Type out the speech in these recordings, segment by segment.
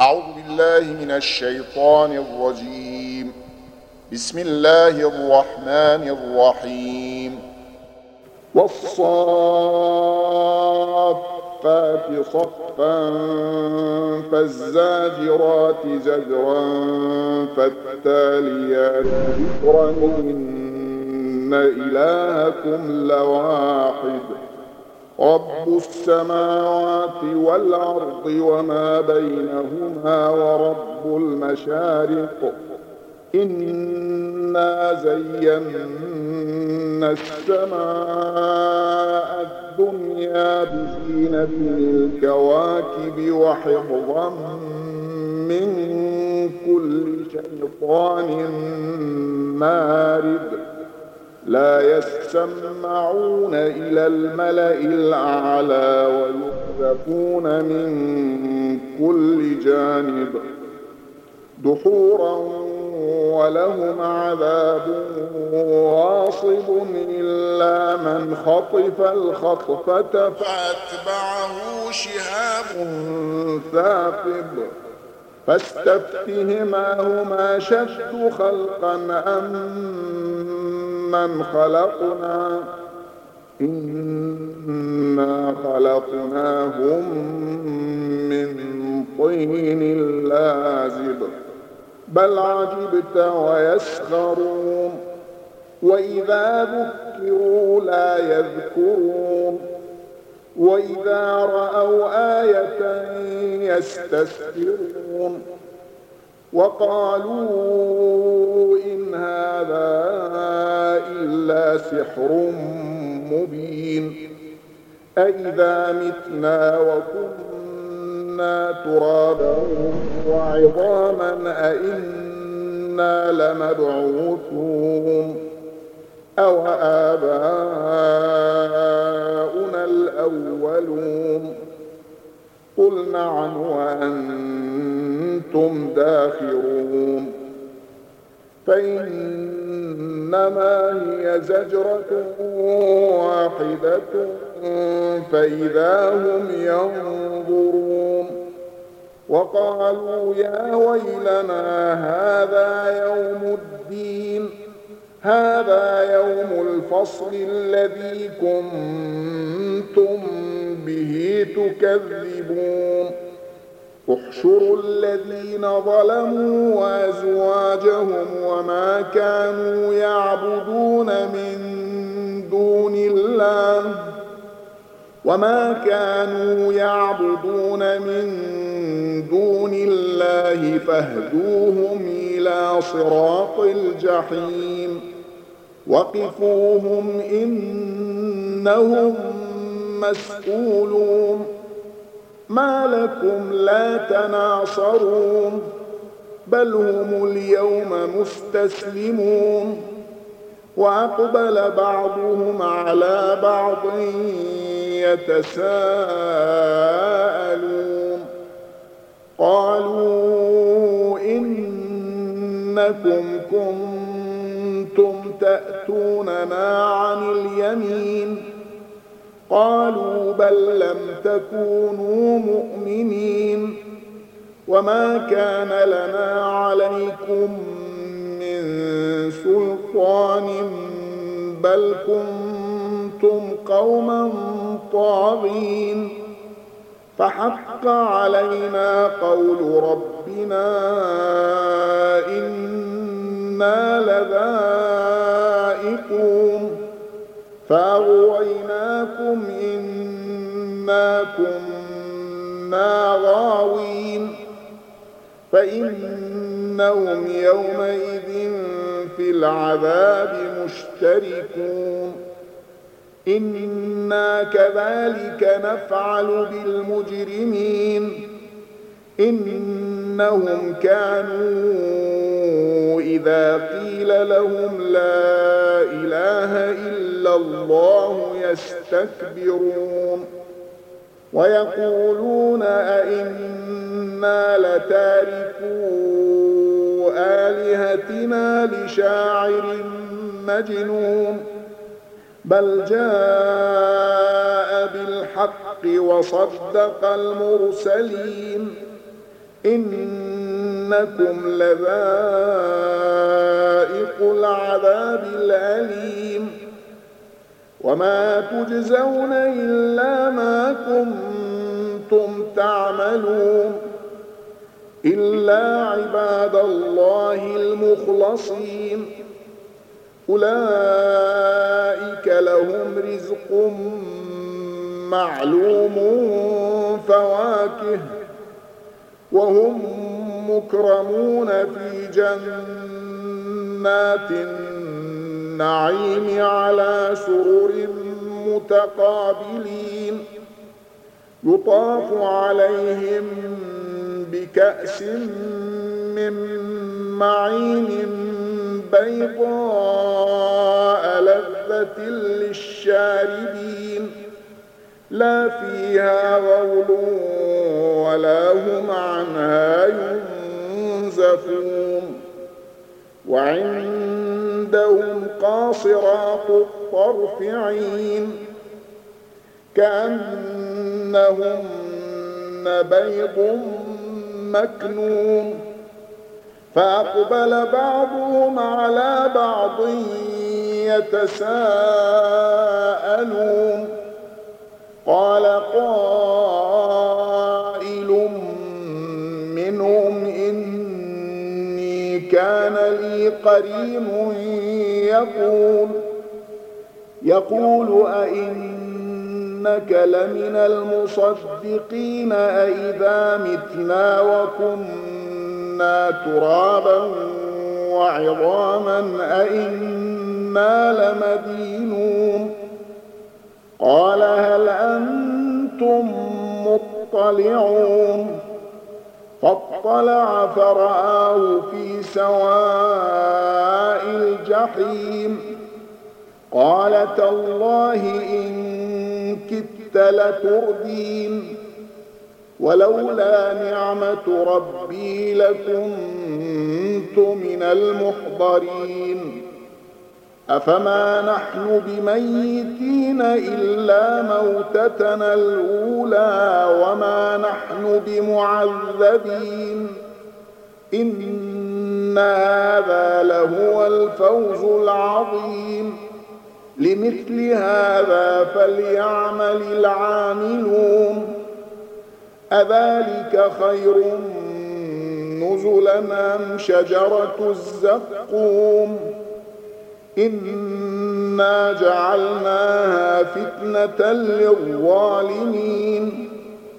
أعوذ بالله من الشيطان الرجيم. بسم الله الرحمن الرحيم. والصافات صفا فالزاجرات زجرا فالتاليات ذكرا إن إلهكم لواحد رب السماوات والأرض وما بينهما ورب المشارق إنا زينا السماء الدنيا بزينة الكواكب وحفظا من كل شيطان مارد لا يسمعون إلى الملأ الأعلى ويقذفون من كل جانب دحورا ولهم عذاب واصب إلا من خطف الخطفة فأتبعه شهاب ثاقب فاستفتهم أهم أشد خلقا أم من خلقنا إنا خلقناهم من طين لازب بل عجبت ويسخرون وإذا ذكروا لا يذكرون وإذا رأوا آية يستسخرون وقالوا إن هذا إلا سحر مبين أإذا متنا وكنا ترابا وعظاما أإنا لمبعوثون أو آباؤنا الأولون قل نعم وأنتم داخرون فإنما هي زجرة واحدة فإذا هم ينظرون وقالوا يا ويلنا هذا يوم الدين هذا يوم الفصل الذي كنتم به تكذبون احشروا الذين ظلموا وأزواجهم وما كانوا يعبدون من دون الله فاهدوهم إلى صراط الجحيم وقفوهم إنهم مسئولون ما لكم لا تناصرون بل هم اليوم مستسلمون وأقبل بعضهم على بعض يتساءلون قالوا إنكم كنتم تأتوننا عن اليمين قالوا بل لم تكونوا مؤمنين وما كان لنا عليكم من سلطان بل كنتم قوما طاغين فحق علينا قول ربنا إنا لذائقون فأغويناكم إنا كنا غاوين فإنهم يومئذ في العذاب مشتركون إنا كذلك نفعل بالمجرمين إنهم كانوا إذا قيل لهم لا إله إلا الله يستكبرون ويقولون أئنا لتاركو آلهتنا لشاعر مجنون بل جاء بالحق وصدق المرسلين إنكم لذائق العذاب الأليم وما تجزون إلا ما كنتم تعملون إلا عباد الله المخلصين أولئك لهم رزق معلوم فواكه وهم مكرمون في جنات النعيم على سرر متقابلين يطاف عليهم بكأس من معين بيضاء لذة للشاربين لا فيها غول ولا هم عنها ينزفون وعندهم قاصرات الطرف عين كأنهن بيض مكنون فأقبل بعضهم على بعض يتساءلون قال قائل منهم إني كان لي قرين يقول أئنك لمن المصدقين أئذا متنا وكنا ترابا وعظاما أئنا لمدينون قال هل أنتم مطلعون فاطلع فرآه في سواء الجحيم قال تالله إن كدت لتردين ولولا نعمة ربي لكنت من المحضرين أفما نحن بميتين إلا موتتنا الأولى وما نحن بمعذبين إن هذا لهو الفوز العظيم لمثل هذا فليعمل العاملون أذلك خير نزلا أم شجرة الزقوم إنا جعلناها فتنة للظالمين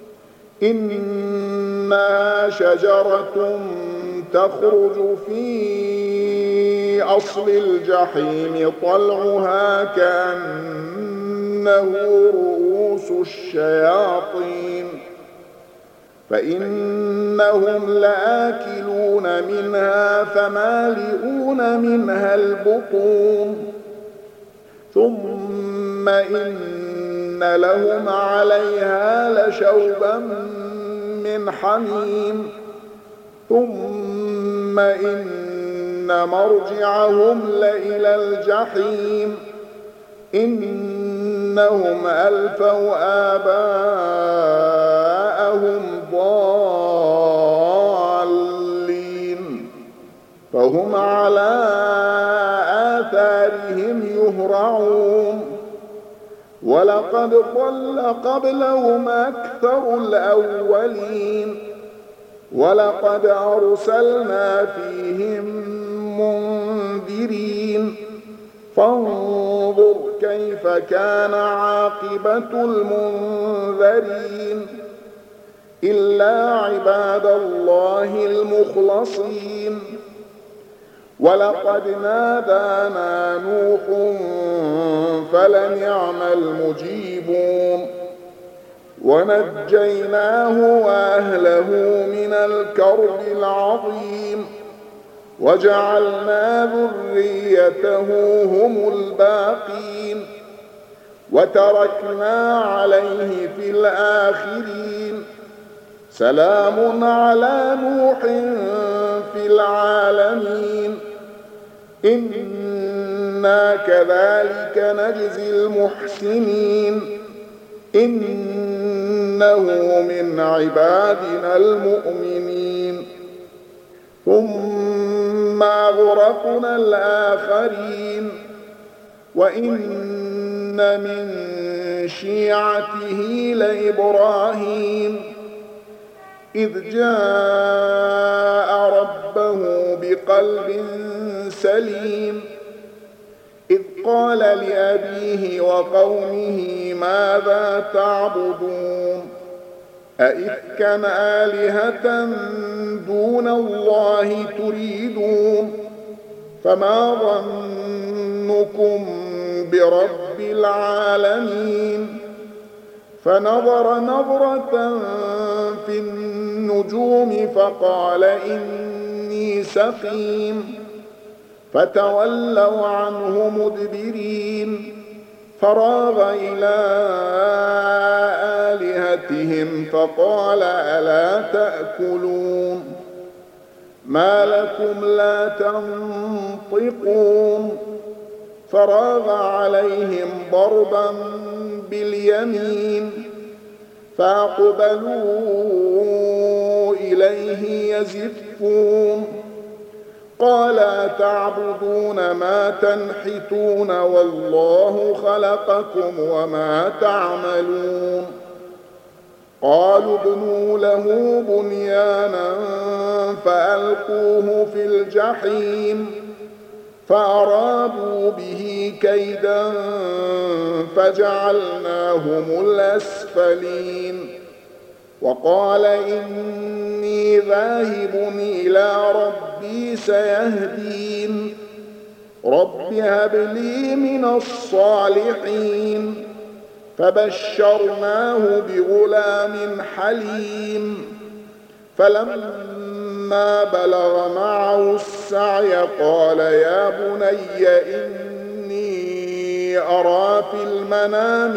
إنها شجرة تخرج في أصل الجحيم طلعها كأنه رؤوس الشياطين فإنهم لآكلون منها فمالئون منها البطون ثم إن لهم عليها لشوبا من حميم ثم إن مرجعهم لإلى الجحيم إنهم ألفوا آباءهم ضالين فهم على آثارهم يهرعون ولقد ضل قبلهم أكثر الأولين ولقد أرسلنا فيهم منذرين فانظر كيف كان عاقبة المنذرين إلا عباد الله المخلصين ولقد نادانا نوح فلنعم المجيبون ونجيناه وأهله من الكرب العظيم وجعلنا ذريته هم الباقين وتركنا عليه في الآخرين سلام على نوح في العالمين إنا كذلك نجزي المحسنين إنه من عبادنا المؤمنين ثم أغرقنا الآخرين وإن من شيعته لإبراهيم إذ جاء ربه بقلب سليم إذ قال لأبيه وقومه ماذا تعبدون أئفكا آلهة دون الله تريدون فما ظنكم برب العالمين فنظر نظرة في النجوم فقال إني سقيم فتولوا عنه مدبرين فراغ إلى آلهتهم فقال ألا تأكلون ما لكم لا تنطقون فراغ عليهم ضربا باليمين فأقبلوا إليه يزفون قال تعبدون ما تنحتون والله خلقكم وما تعملون قالوا ابنوا له بنيانا فألقوه في الجحيم فأرادوا به كيدا فجعلناهم الأسفلين وقال إني ذاهب إلى ربي سيهدين رب هب لي من الصالحين فبشرناه بغلام حليم فلما بلغ معه السعي قال يا بني إني أرى في المنام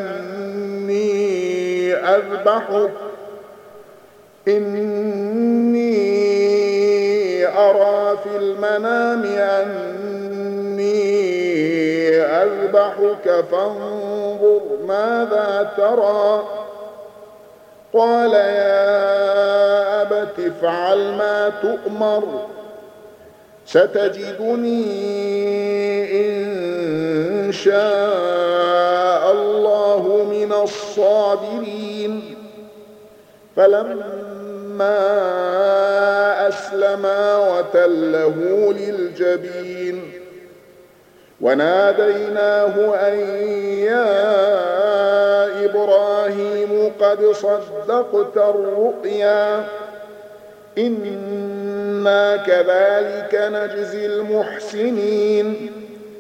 أني أذبحك فانظر ماذا ترى قال يا أبت افعل ما تؤمر ستجدني إن شاء الله من الصابرين فلما أسلما وتله للجبين وناديناه أن يا إبراهيم قد صدقت الرؤيا إنا كذلك نجزي المحسنين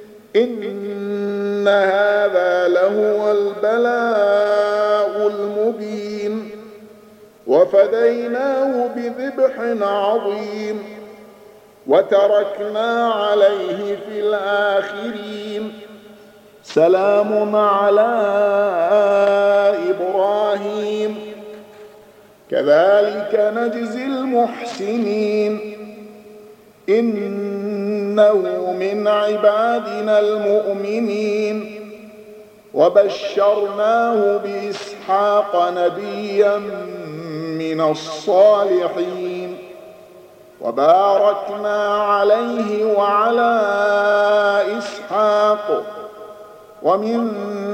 إن هذا لهو البلاء المبين وفديناه بذبح عظيم وتركنا عليه في الآخرين سلام على إبراهيم كذلك نجزي المحسنين إنه من عبادنا المؤمنين وبشرناه بإسحاق نبيا من الصالحين وباركنا عليه وعلى إسحاق ومن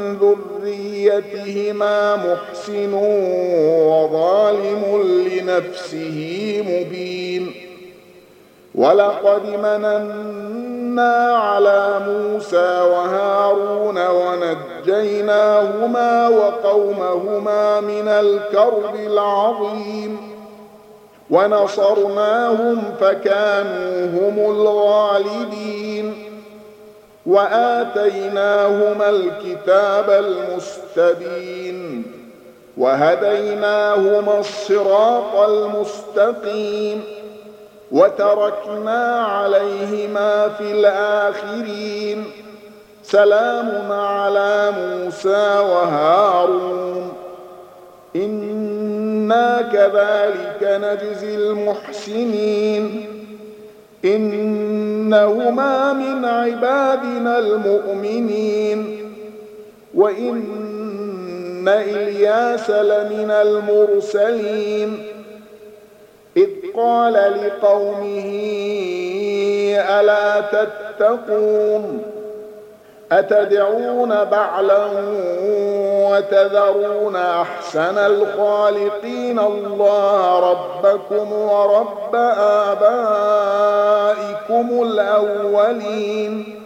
ذريتهما محسن وظالم لنفسه مبين ولقد مننا على موسى وهارون ونجيناهما وقومهما من الكرب العظيم ونصرناهم فكانوا هم الغالبين وآتيناهما الكتاب المستبين وهديناهما الصراط المستقيم وتركنا عليهما في الآخرين سلام على موسى وهارون إنا كذلك نجزي المحسنين إنهما من عبادنا المؤمنين وإن إلياس لمن المرسلين إذ قال لقومه ألا تتقون أتدعون بعلا وتذرون أحسن الخالقين الله ربكم ورب آبائكم الأولين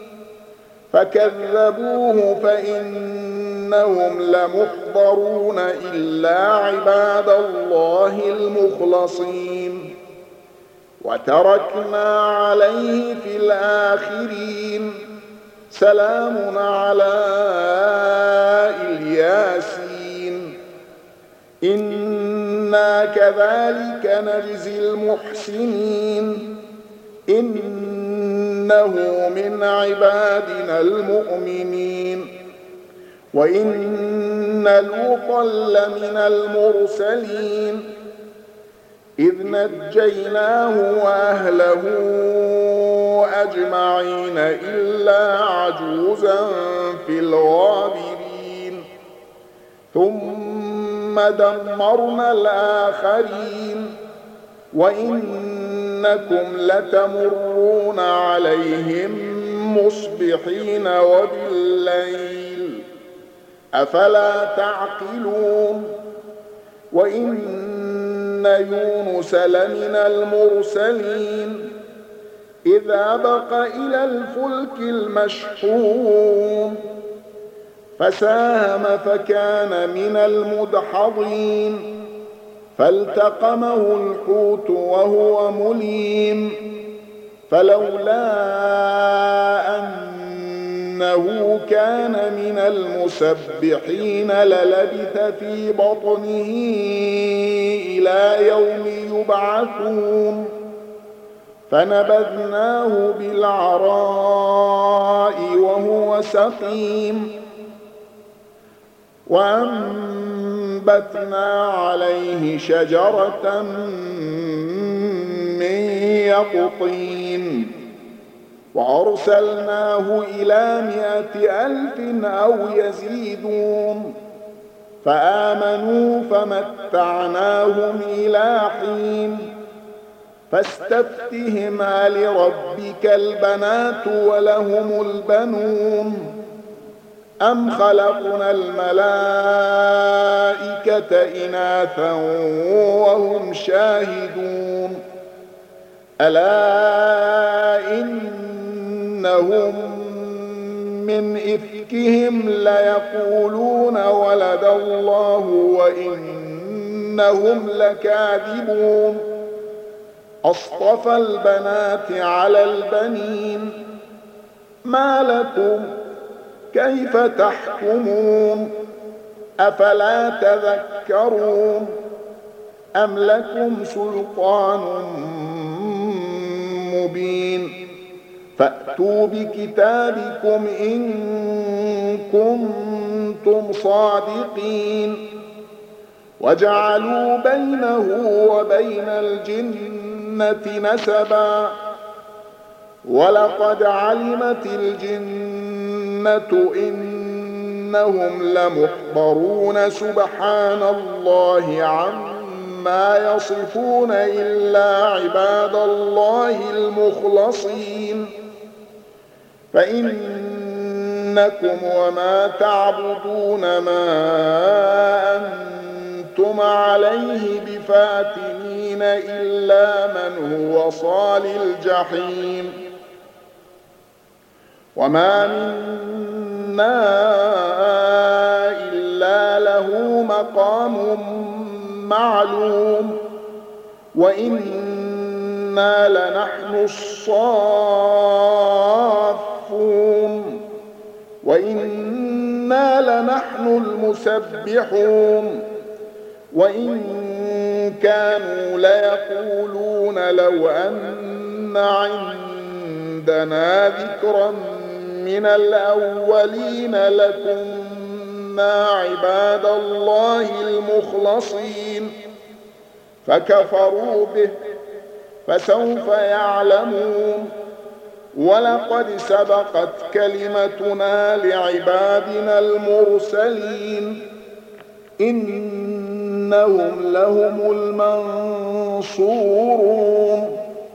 فكذبوه فإنهم لمحضرون إلا عباد الله المخلصين وتركنا عليه في الآخرين سلام على الياسين إنا كذلك نجزي المحسنين إنه من عبادنا المؤمنين وإن لوطا لمن المرسلين إذ نجيناه وأهله أجمعين إلا عجوزا في الغابرين ثم دمرنا الآخرين وإنكم لتمرون عليهم مصبحين وبالليل أفلا تعقلون وإن يونس لمن المرسلين إذ أبق إلى الفلك المشحون فساهم فكان من المدحضين فالتقمه الحوت وهو مليم فلولا أنه كان من المسبحين للبث في بطنه إلى يوم يبعثون فنبذناه بالعراء وهو سقيم وأنبتنا عليه شجرة من يقطين وأرسلناه إلى 100,000 أو يزيدون فآمنوا فمتعناهم إلى حين فاستفتهم لربك البنات ولهم البنون أم خلقنا الملائكة إناثا وهم شاهدون ألا إنهم من إفكهم ليقولون ولد الله وإنهم لكاذبون أصطفى البنات على البنين ما لكم كيف تحكمون أفلا تذكرون أم لكم سلطان مبين فأتوا بكتابكم إن كنتم صادقين وجعلوا بينه وبين الجنة نسبا ولقد علمت الجنة إنهم لمحضرون سبحان الله عما يصفون إلا عباد الله المخلصين فإنكم وما تعبدون ما أنتم عليه بفاتنين إلا من هو صال الجحيم وما منا إلا له مقام معلوم وإنا لنحن الصافون وإنا لنحن المسبحون وإن كانوا ليقولون لو أن عندنا ذكرا من الأولين لكنا عباد الله المخلصين فكفروا به فسوف يعلمون ولقد سبقت كلمتنا لعبادنا المرسلين إنهم إنهم لهم المنصورون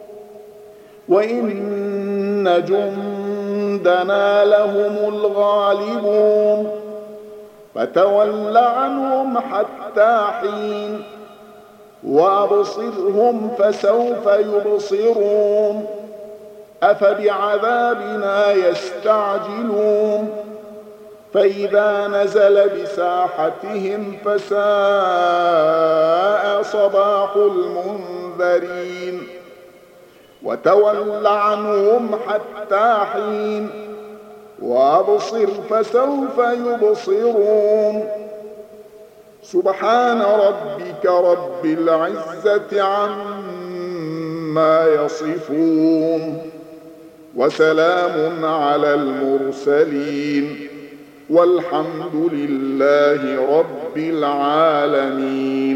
وإن جندنا لهم الغالبون فتول عنهم حتى حين وأبصرهم فسوف يبصرون أفبعذابنا يستعجلون فإذا نزل بساحتهم فساء صباح المنذرين وتول عنهم حتى حين وأبصر فسوف يبصرون سبحان ربك رب العزة عما يصفون وسلام على المرسلين والحمد لله رب العالمين.